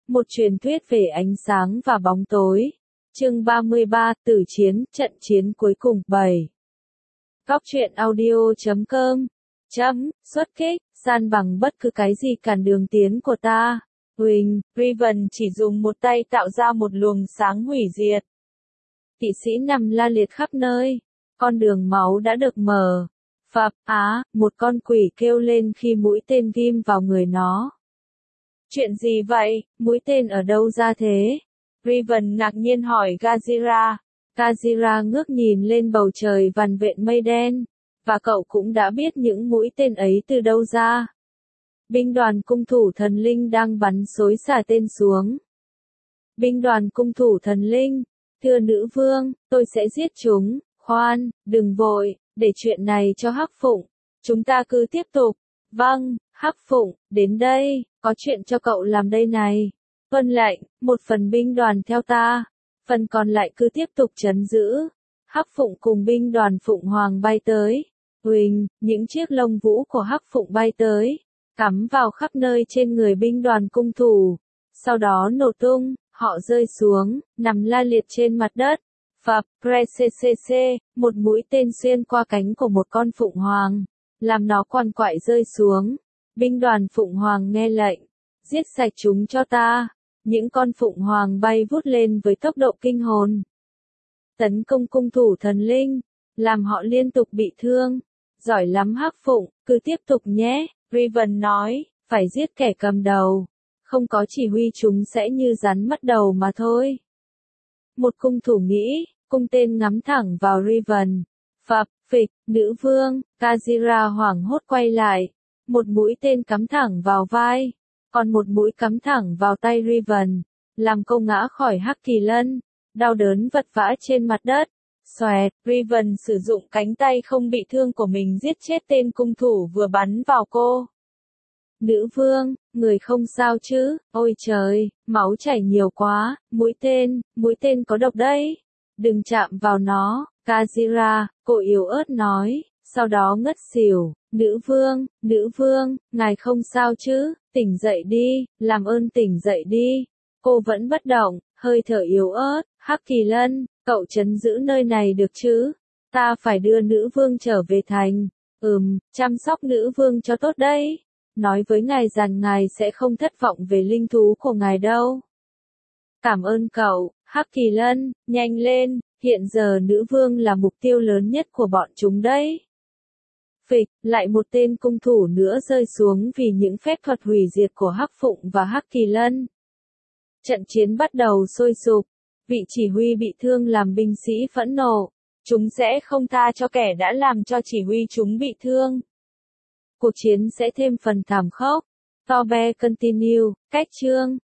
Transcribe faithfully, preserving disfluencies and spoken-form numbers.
Một truyền thuyết về ánh sáng và bóng tối. Chương ba mươi ba, Tử chiến, trận chiến cuối cùng. bảy. Góc truyện audio chấm com. Chấm, xuất kích, san bằng bất cứ cái gì cản đường tiến của ta. Huỳnh, Riven chỉ dùng một tay tạo ra một luồng sáng hủy diệt. Kỵ sĩ nằm la liệt khắp nơi. Con đường máu đã được mở. Phập, á, một con quỷ kêu lên khi mũi tên ghim vào người nó. Chuyện gì vậy, mũi tên ở đâu ra thế? Riven ngạc nhiên hỏi Gazira. Gazira ngước nhìn lên bầu trời vằn vện mây đen. Và cậu cũng đã biết những mũi tên ấy từ đâu ra. Binh đoàn cung thủ thần linh đang bắn xối xả tên xuống. Binh đoàn cung thủ thần linh, thưa nữ vương, tôi sẽ giết chúng. Khoan, đừng vội, để chuyện này cho Hắc Phụng. Chúng ta cứ tiếp tục. Vâng, Hắc Phụng, đến đây, có chuyện cho cậu làm đây này. Vâng lệnh, một phần binh đoàn theo ta, phần còn lại cứ tiếp tục trấn giữ. Hắc Phụng cùng binh đoàn Phụng Hoàng bay tới. Huỳnh, những chiếc lông vũ của Hắc Phụng bay tới, cắm vào khắp nơi trên người binh đoàn cung thủ. Sau đó nổ tung, họ rơi xuống, nằm la liệt trên mặt đất. Phập, Precccc, một mũi tên xuyên qua cánh của một con Phụng Hoàng, làm nó quằn quại rơi xuống. Binh đoàn Phụng Hoàng nghe lệnh, giết sạch chúng cho ta. Những con Phụng Hoàng bay vút lên với tốc độ kinh hồn. Tấn công cung thủ thần linh, làm họ liên tục bị thương. Giỏi lắm Hắc Phụng, cứ tiếp tục nhé, Riven nói, phải giết kẻ cầm đầu. Không có chỉ huy chúng sẽ như rắn mất đầu mà thôi. Một cung thủ nghĩ, cung tên ngắm thẳng vào Riven. Phập, phịch, nữ vương, Gazira hoảng hốt quay lại. Một mũi tên cắm thẳng vào vai, còn một mũi cắm thẳng vào tay Riven, làm cô ngã khỏi Hắc Kỳ Lân, đau đớn vật vã trên mặt đất. Xoẹt, Riven sử dụng cánh tay không bị thương của mình giết chết tên cung thủ vừa bắn vào cô. Nữ vương, người không sao chứ? Ôi trời, máu chảy nhiều quá, mũi tên, mũi tên có độc đấy. Đừng chạm vào nó, Gazira, cô yếu ớt nói, sau đó ngất xỉu. Nữ vương, nữ vương, ngài không sao chứ? Tỉnh dậy đi, làm ơn tỉnh dậy đi. Cô vẫn bất động, hơi thở yếu ớt. Hắc Kỳ Lân, cậu trấn giữ nơi này được chứ? Ta phải đưa nữ vương trở về thành. Ừm, chăm sóc nữ vương cho tốt đấy. Nói với ngài rằng ngài sẽ không thất vọng về linh thú của ngài đâu. Cảm ơn cậu, Hắc Kỳ Lân, nhanh lên, hiện giờ nữ vương là mục tiêu lớn nhất của bọn chúng đấy. Phịch, lại một tên cung thủ nữa rơi xuống vì những phép thuật hủy diệt của Hắc Phụng và Hắc Kỳ Lân. Trận chiến bắt đầu sôi sục. Vị chỉ huy bị thương làm binh sĩ phẫn nộ. Chúng sẽ không tha cho kẻ đã làm cho chỉ huy chúng bị thương. Cuộc chiến sẽ thêm phần thảm khốc. Tobe continue, cách chương.